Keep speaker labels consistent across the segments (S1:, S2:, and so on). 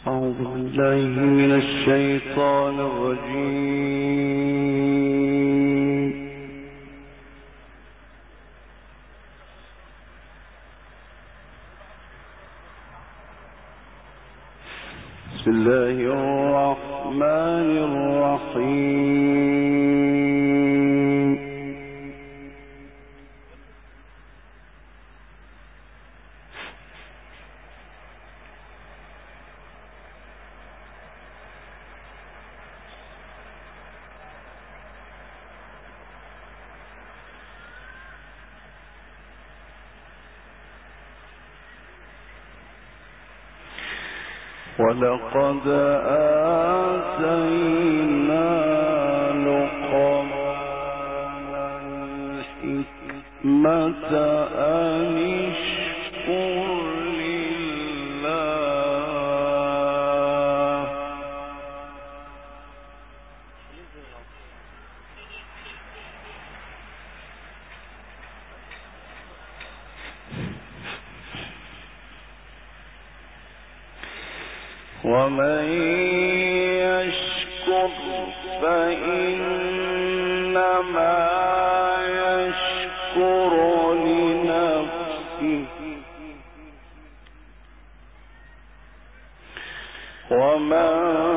S1: أعوذ بالله من الشيطان الرجيم. بسم الله الرحمن الرحيم. ولقد آتينا لقمان الحكمة أن اشكر لله ومن يشكر فإنما يشكر لنفسه ومن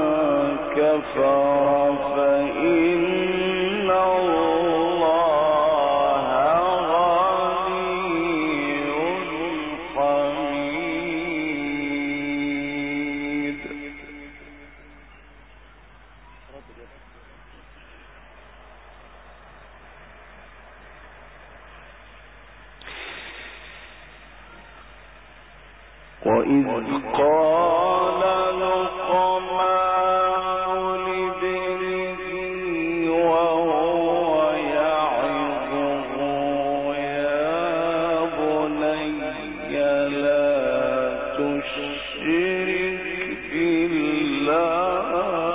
S1: كفر فإن الله غني حميد. وإذ قال لقمان لابنه وهو يعظه يا بني لا تشرك بالله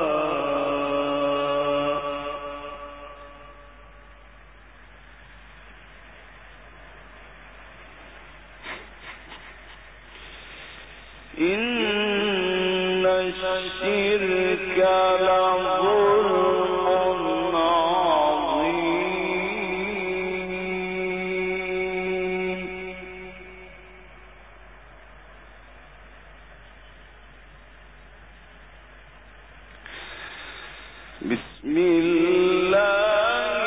S1: إن الشرك لظلم عظيم. بسم الله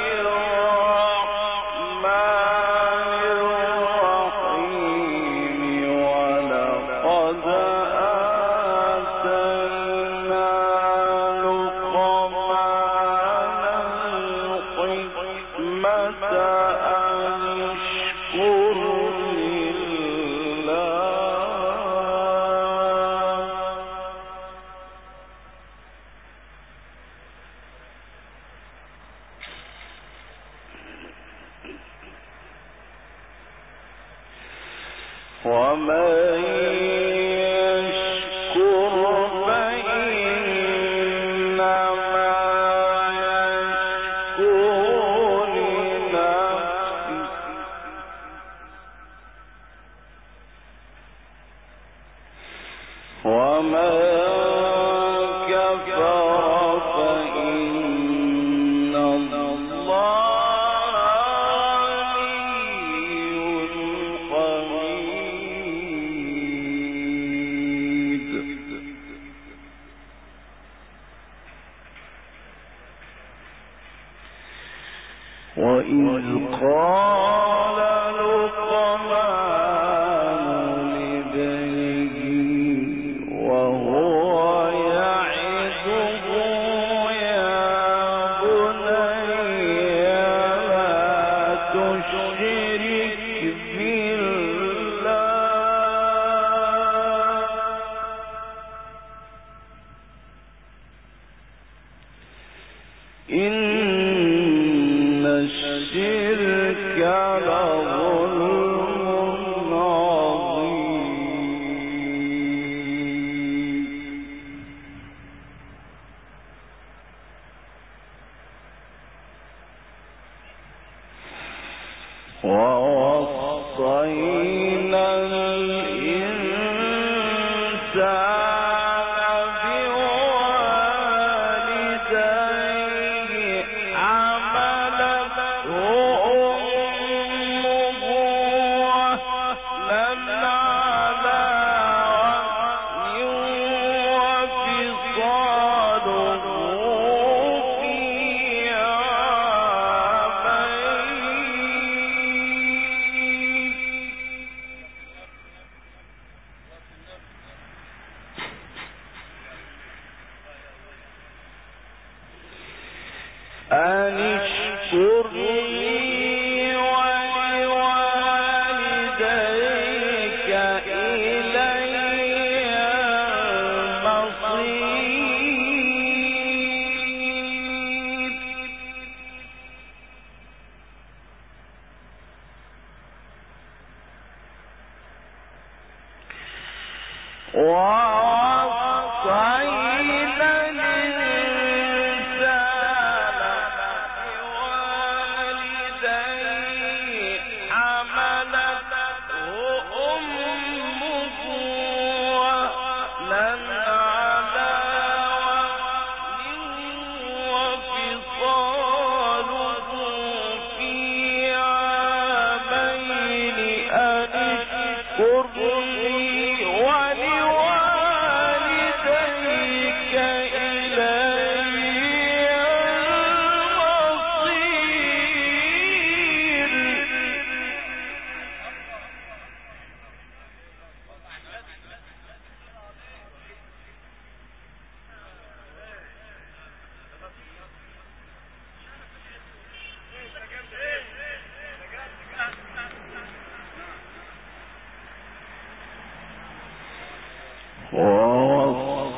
S1: الرحمن الرحيم. ولقد آتينا لقمان الحكمة أن اشكر لله ومن يشكر فإنما يشكر لنفسه ومن كفر فإن الله وإذ قال لقمان لابنه وهو يعظه يا بني لا تشرك بالله إن الشرك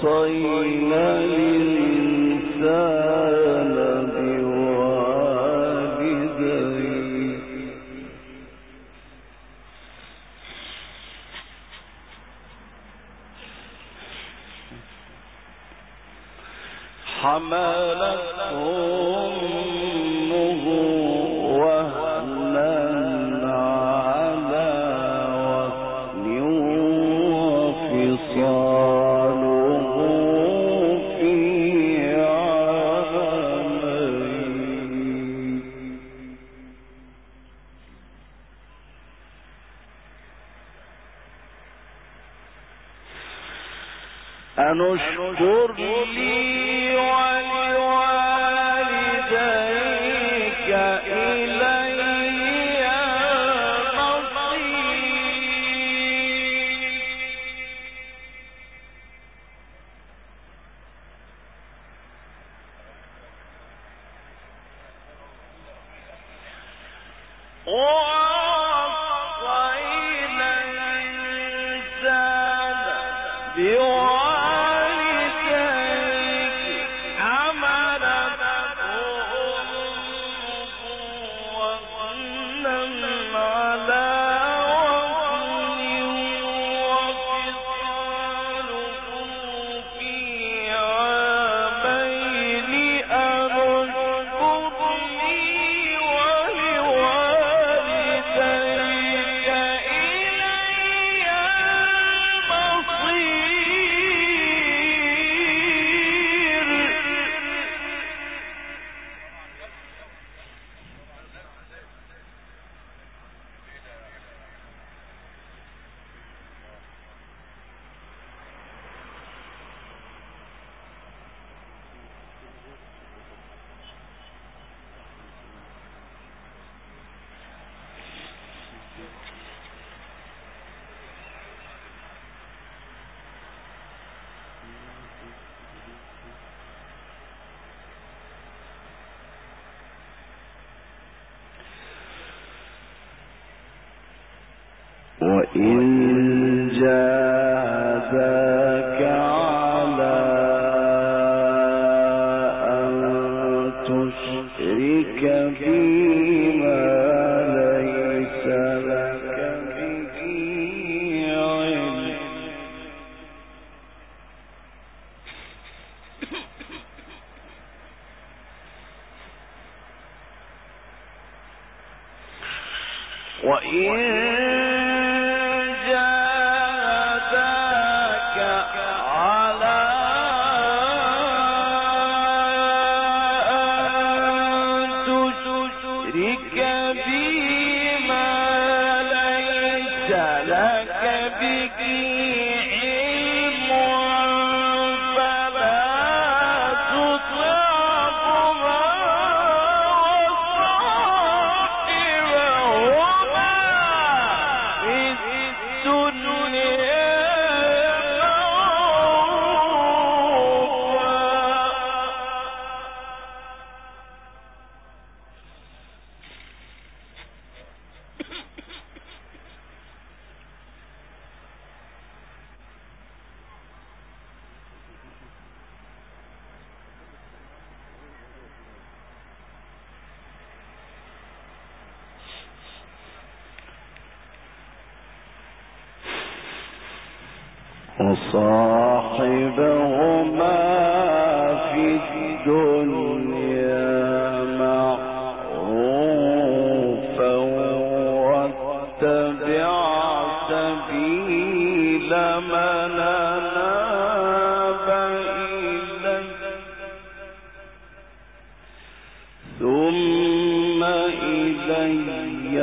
S1: وصينا الإنسان بوالديه حملته أمه وهنا على وهن وفصاله في عامين أن اشكر لي ولوالديك إلي المصير ووصينا الإنسان وإن جاهداك على أن تشرك بما ليس لك به علم وإن جاهداك على أن تشرك بما ليس لك به علم فلا تطعهما وصاحبهما في الدنيا معروفا واتبع سبيل من أناب إليه ثم إلي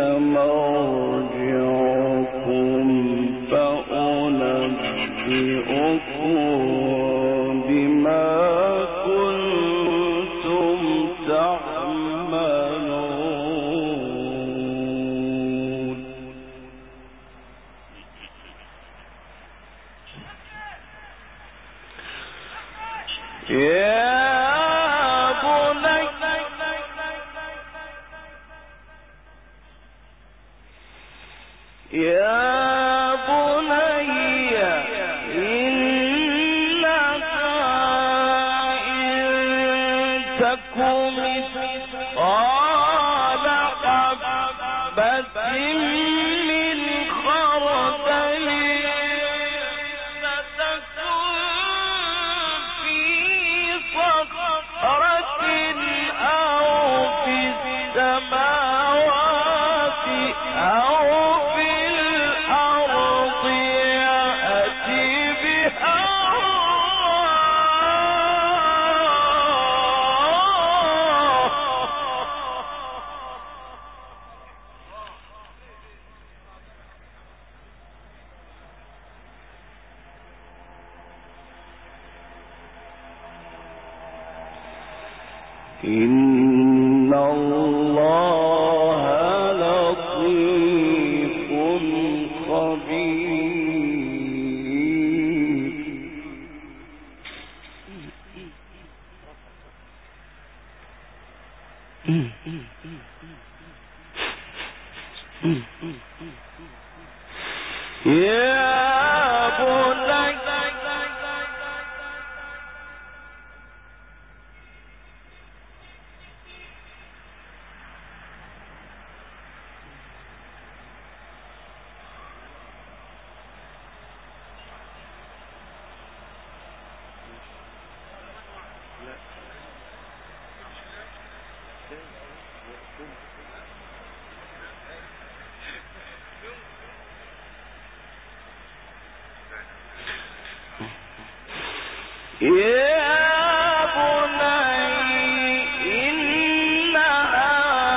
S1: مرجعكم فأنبئكم بما كنتم تعملون يا بني إنها تك مثقال حبة من خردل فتكن في صخرة أو في السماوات أو في الأرض يأت بها إن الله لطيف خبير. يا بني إنها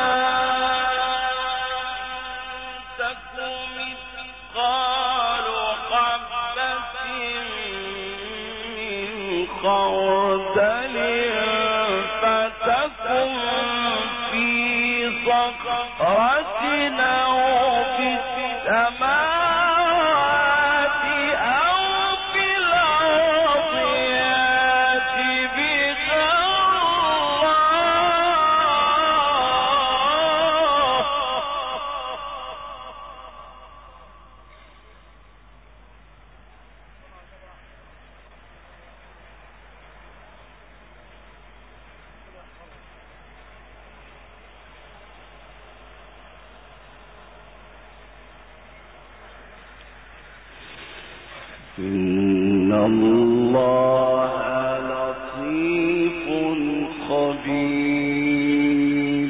S1: تك مثقال حبة من خردل فتكن في صخرة أو في السماوات أو في الأرض يأت بها إن الله لطيف خبير.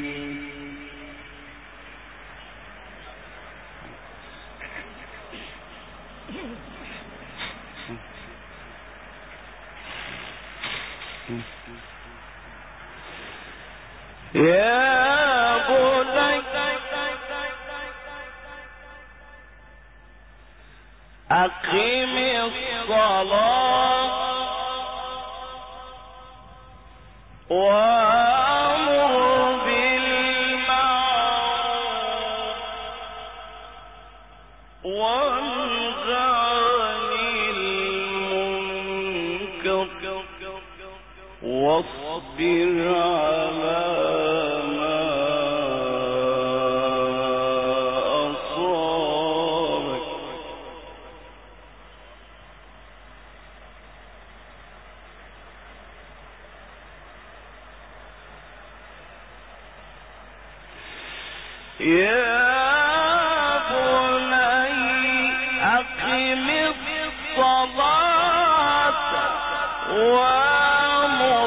S1: يا بني أقم الصلاة وأمر بالمعروف وانه عن المنكر واصبر على ما أصابك يا بني أقم الصلاة وأمر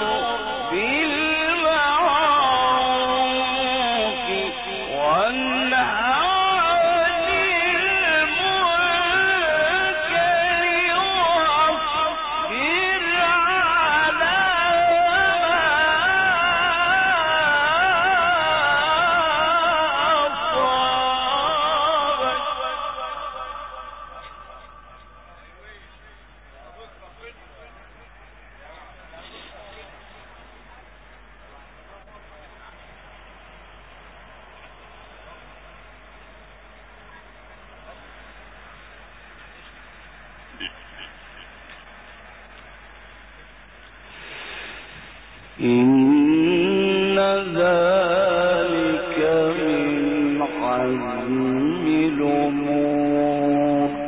S1: بالمعروف وانه عن المنكر واصبر على إن ذلك من عزم الأمور.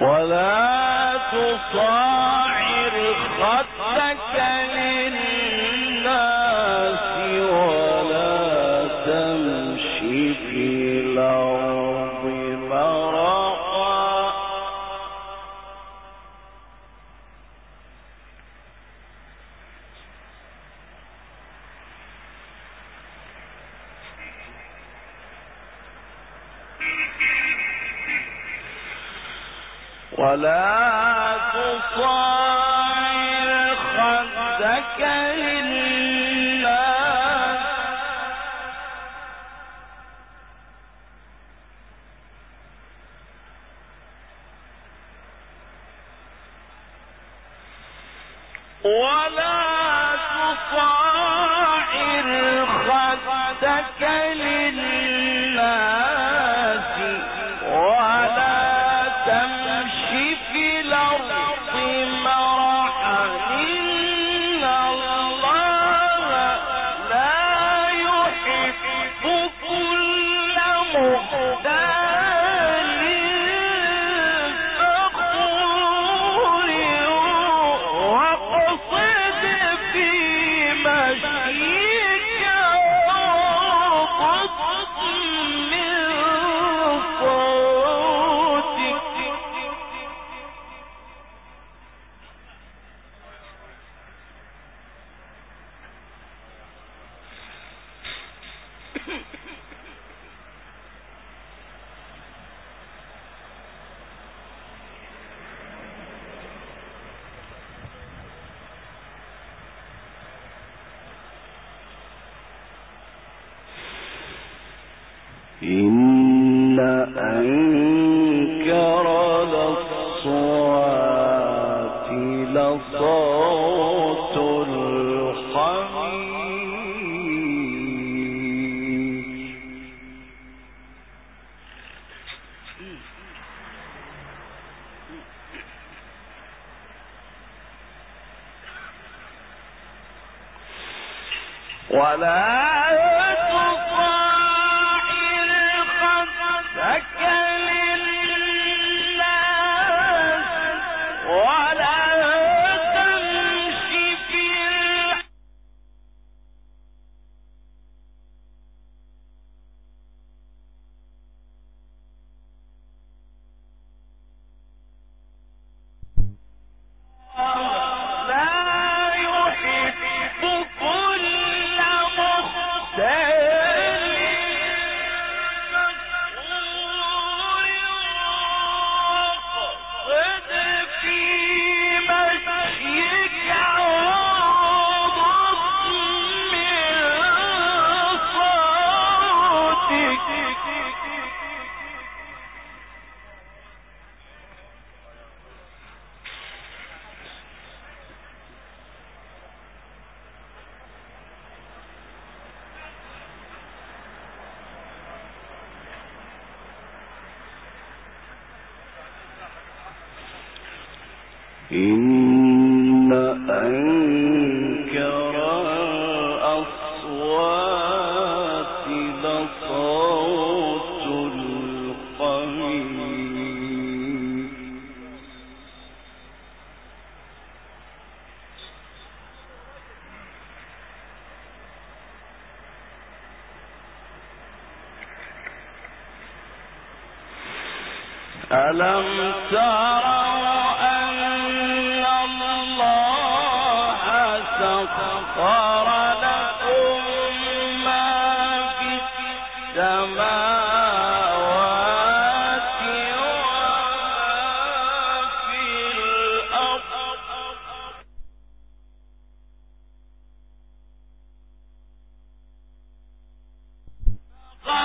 S1: ولا تصاعر خدك للناس ولا تمشي في الأرض مرحا ولا تصاعر خدك للناس ولا تصاعر خدك للناس ولا تمشي في الأرض مرحا إن الله لا يحب كل مختال فخور واقصد في مشيك واغضض من صوتك إن أنكر الأصوات لصوت الحمير ولا إن أنكر الأصوات لصوت الحمير ألم تروا أن الله سخر لكم ما في السماوات وما في الأرض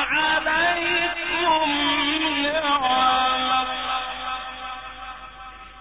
S1: عليكم نعمة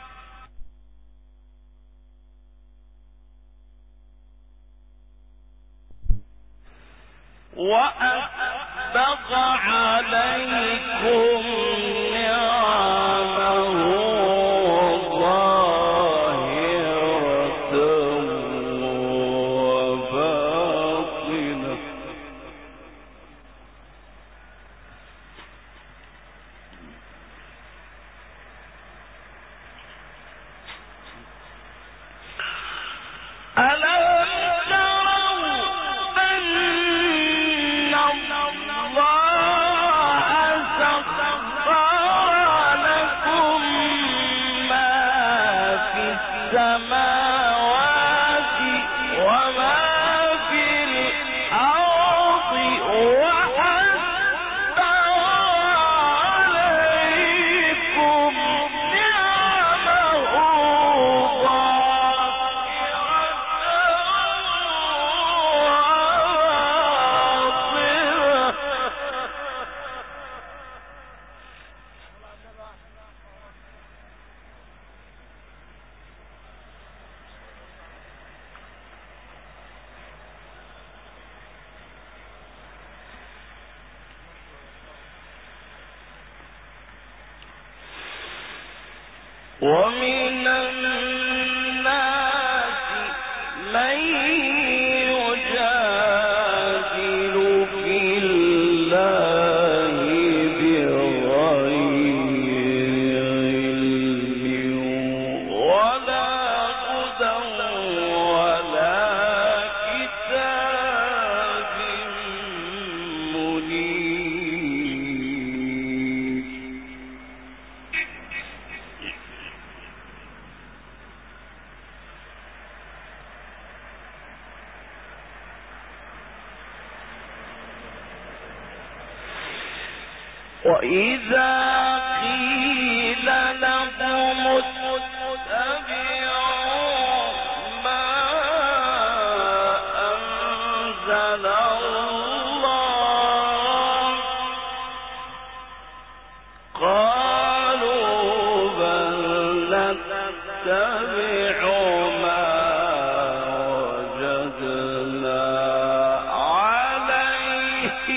S1: ومن الناس من يجادل في الله بغير علم ولا هدى ولا كتاب منير. وإذا قيل لهم اتبعوا ما أنزل الله قالوا بل نتبع ما وجدنا عليه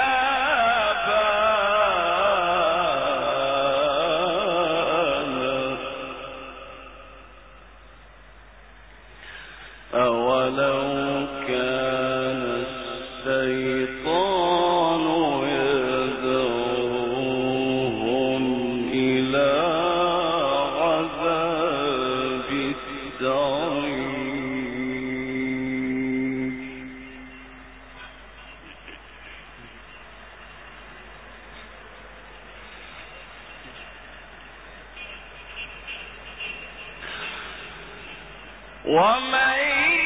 S1: أولو كان الشيطان يدعوهم إلى عذاب السعير. ومن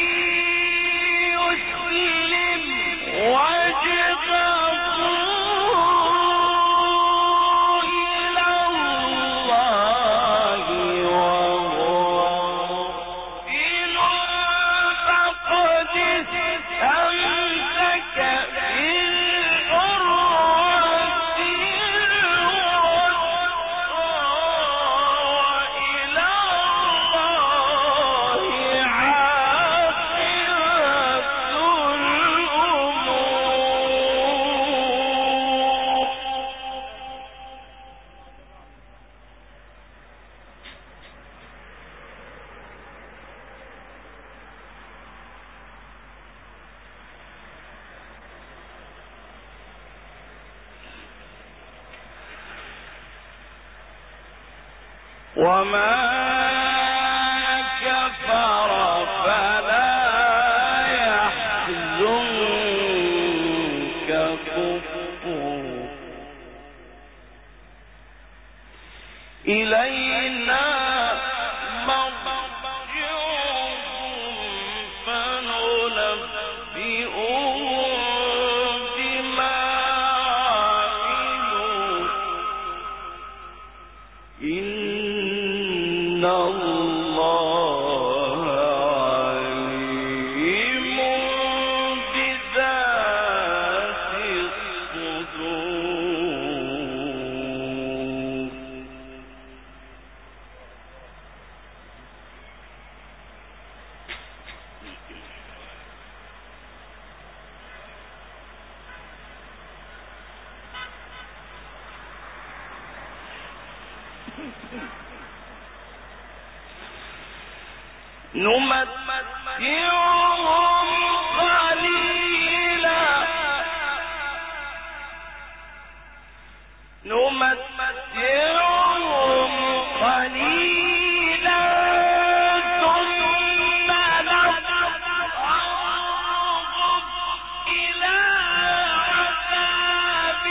S1: يسلم وجهه إلى الله وهو محسن فقد استمسك بالعروة الوثقى وإلى الله وما كفر فلا يحزنك كفره إلينا مرجعهم فننبئهم بما عملوا إن الله عليم بذات الصدور. نمتعهم قليلا ثم نضطرهم إلى عذاب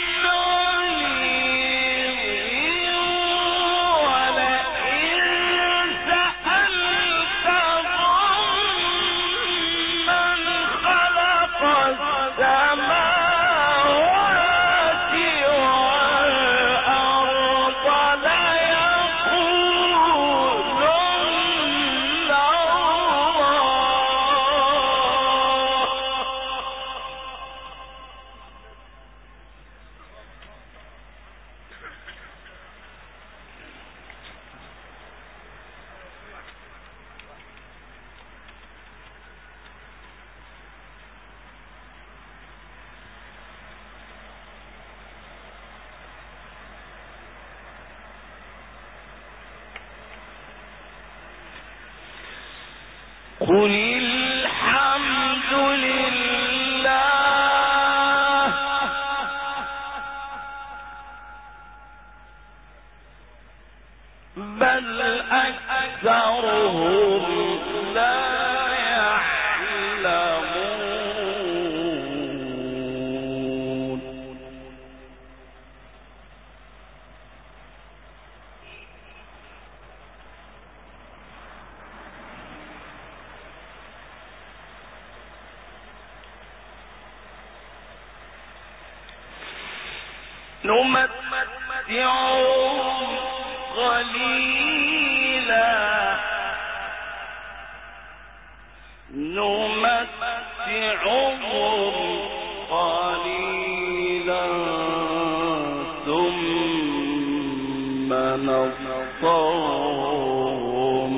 S1: غليظ ولئن سألتهم قل الحمد لله بل أكثرهم لا يعلمون نمتعهم قليلا ثم نضطرهم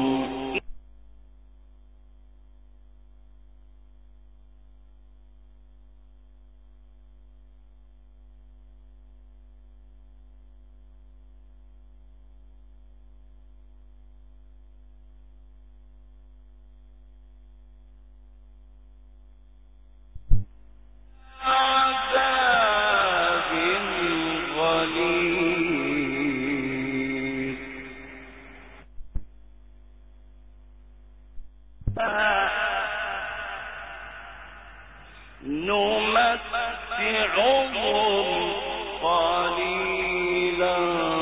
S1: نمتعهم قليلا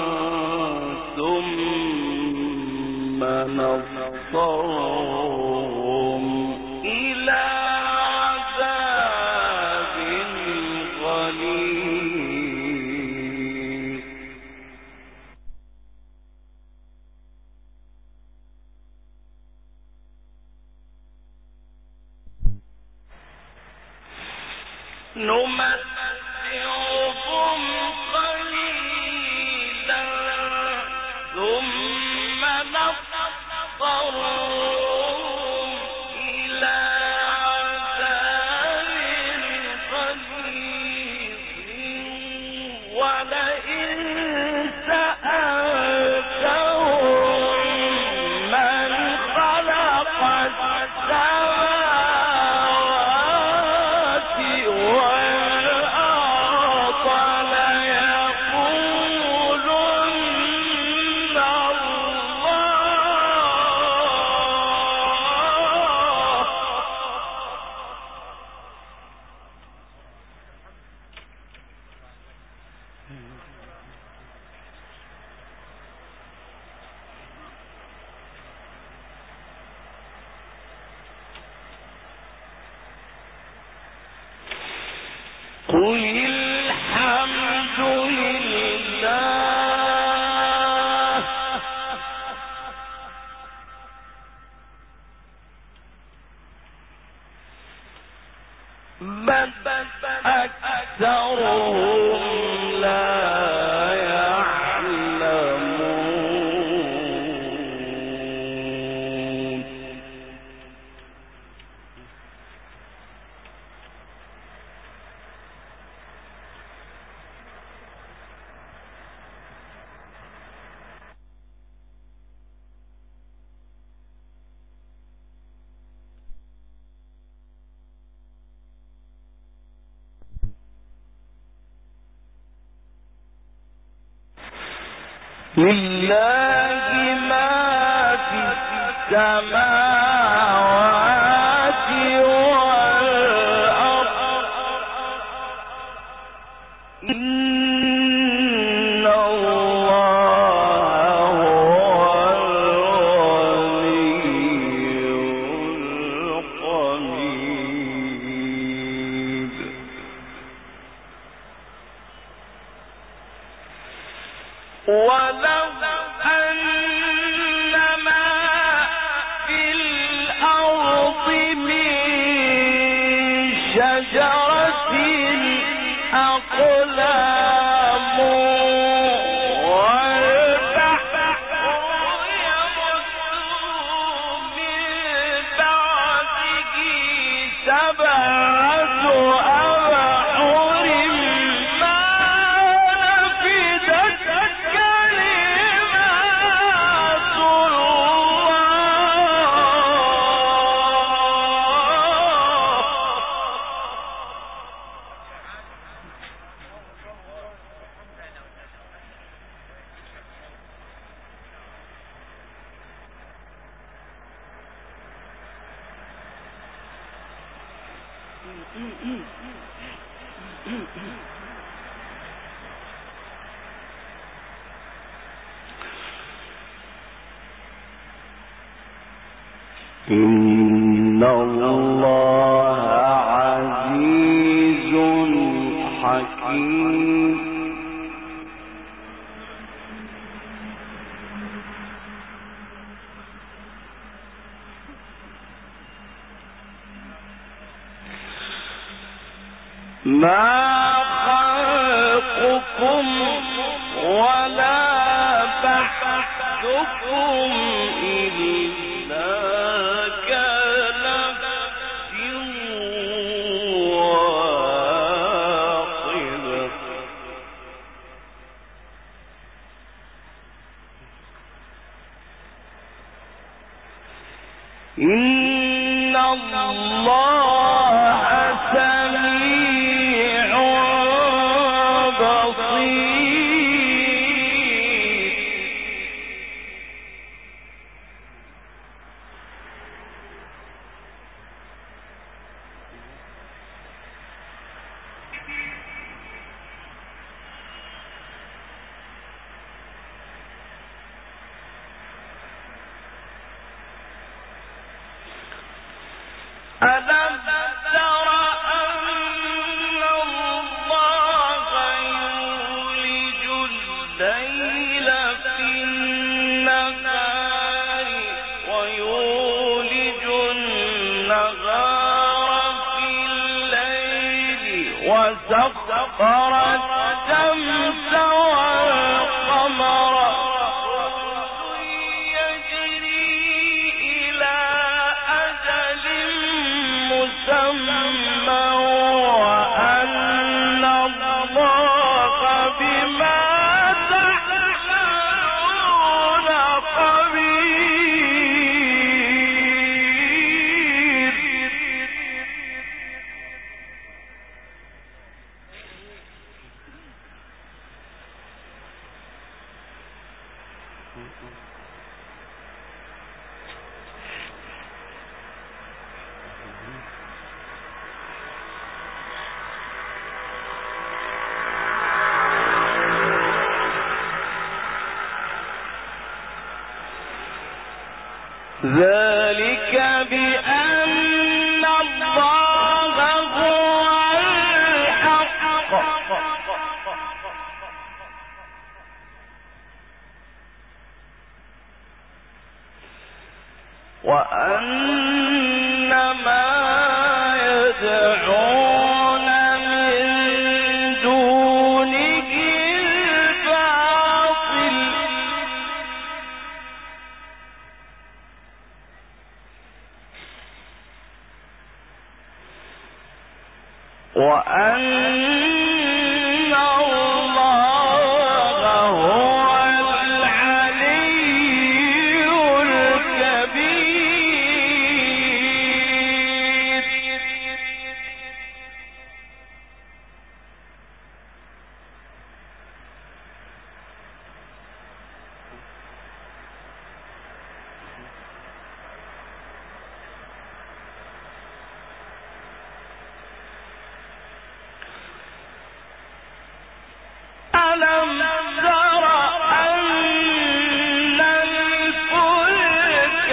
S1: ثم نضطرهم إلى عذاب غليظ نمتعهم قليلا ثم نضطرهم إلى عذاب غليظ ولئن سألتهم من خلق السماوات والأرض ليقولن الله قل الحمد لله بل أكثرهم لا يعلمون لله ما في السماوات والأرض إن الله هو الغني الحميد ولو أن ما في الأرض من شجرة أقلام والبحر يمده من بعده سبعة أبحر ما نفدت كلمات
S2: إن الله عزيز حكيم. ما خلقكم ولا بعثكم إلا كنفس واحدة. إن الله سميع بصير. ألم تر أن الله يولج الليل في النهار ويولج النهار في الليل وسخر الشمس والقمر ذلك بأن الله هو الحق وأن ما يدعون من دونه الباطل وأن الله هو العلي الكبير. ألم تر أن الفلك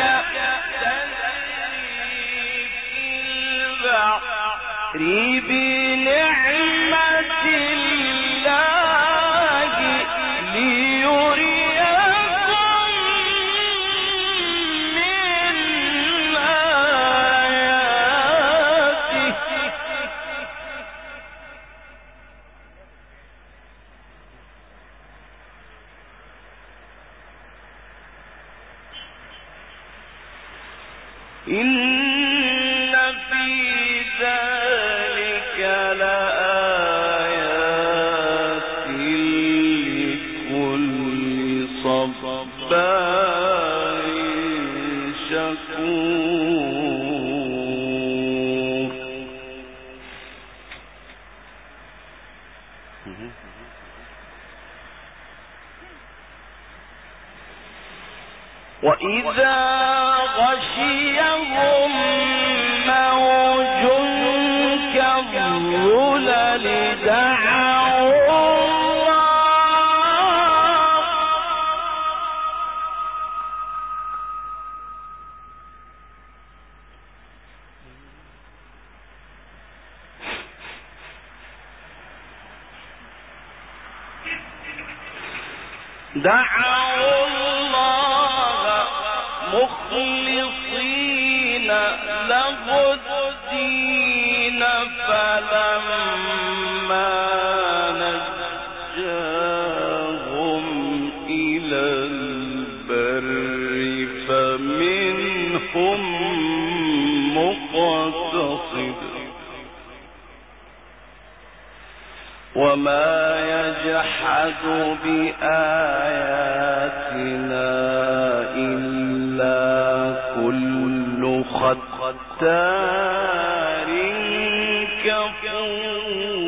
S2: تجري في البحر بنعمة الله ليريكم من آياته إن في ذلك لآيات لكل صبار شكور. وإذا غشيهم موج كالظلل دعوا الله مخلصين له الدين فلما نجاهم إلى البر فمنهم مقتصد وما يجحد بآياتنا إلا كل ختار كفور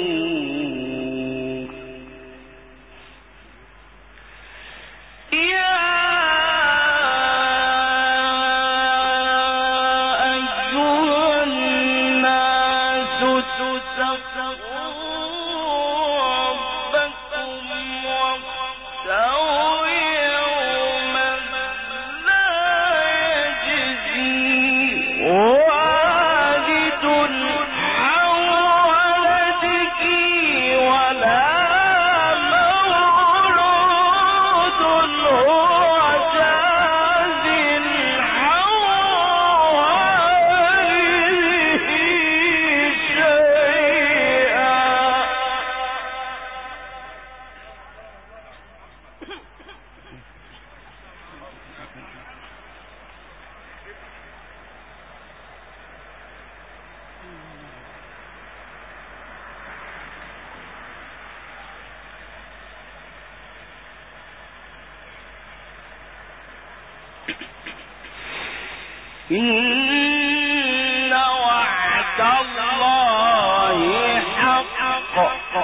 S2: إن وعد الله حق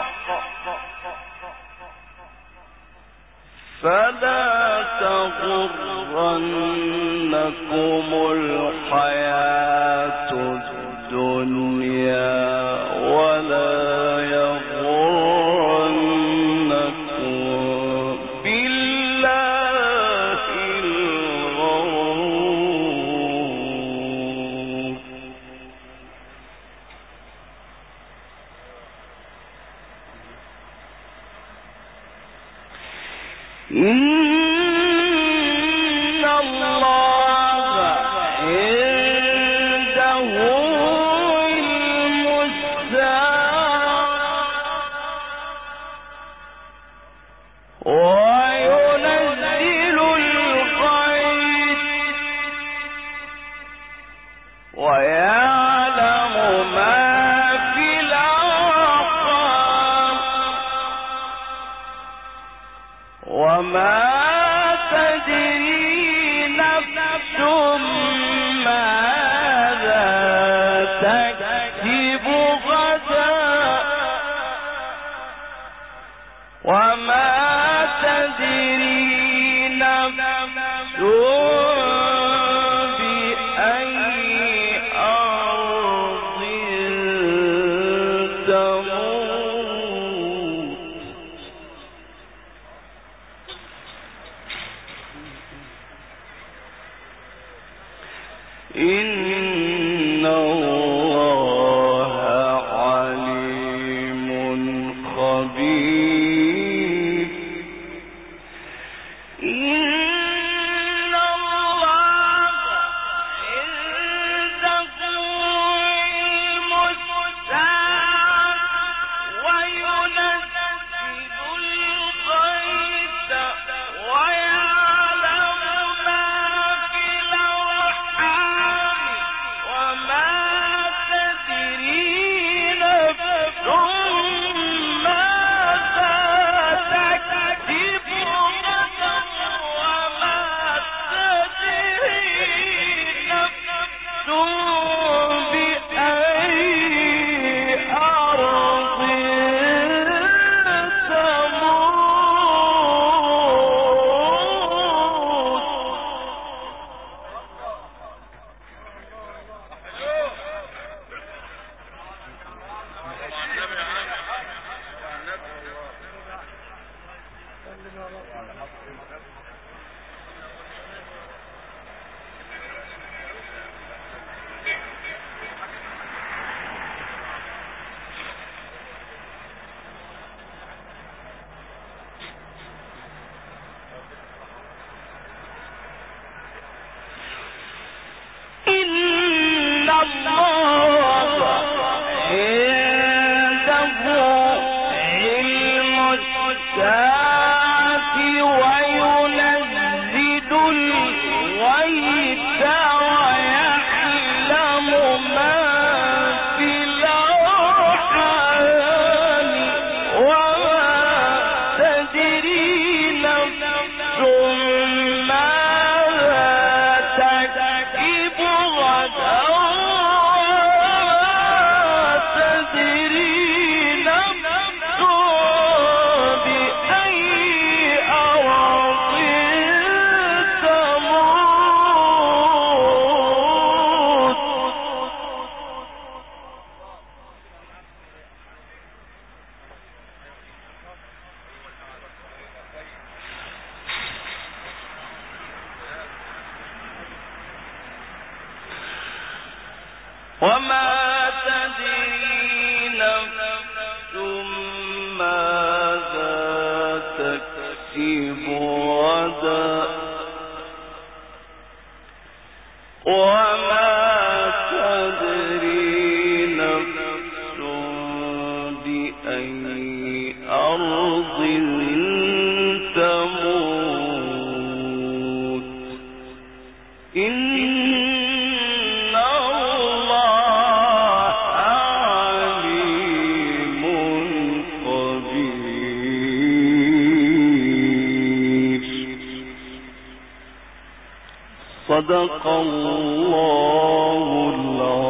S2: فلا تغرنكم الحياة الدنيا ولا إن الله عنده علم الساعة وينزل الغيث ويعلم ما في الأرحام وما تدري نفس ماذا تكسب غدا وما تدري نفس بأي أرض تموت إن الله عليم خبير إن الله عنده علم الساعة وينزل الغيث ويعلم ما في الأرحام وما تدري نفس ماذا تكسب غدا وما تدري نفس بأي أرض تموت إن الله عليم خبير. صدق الله العظيم.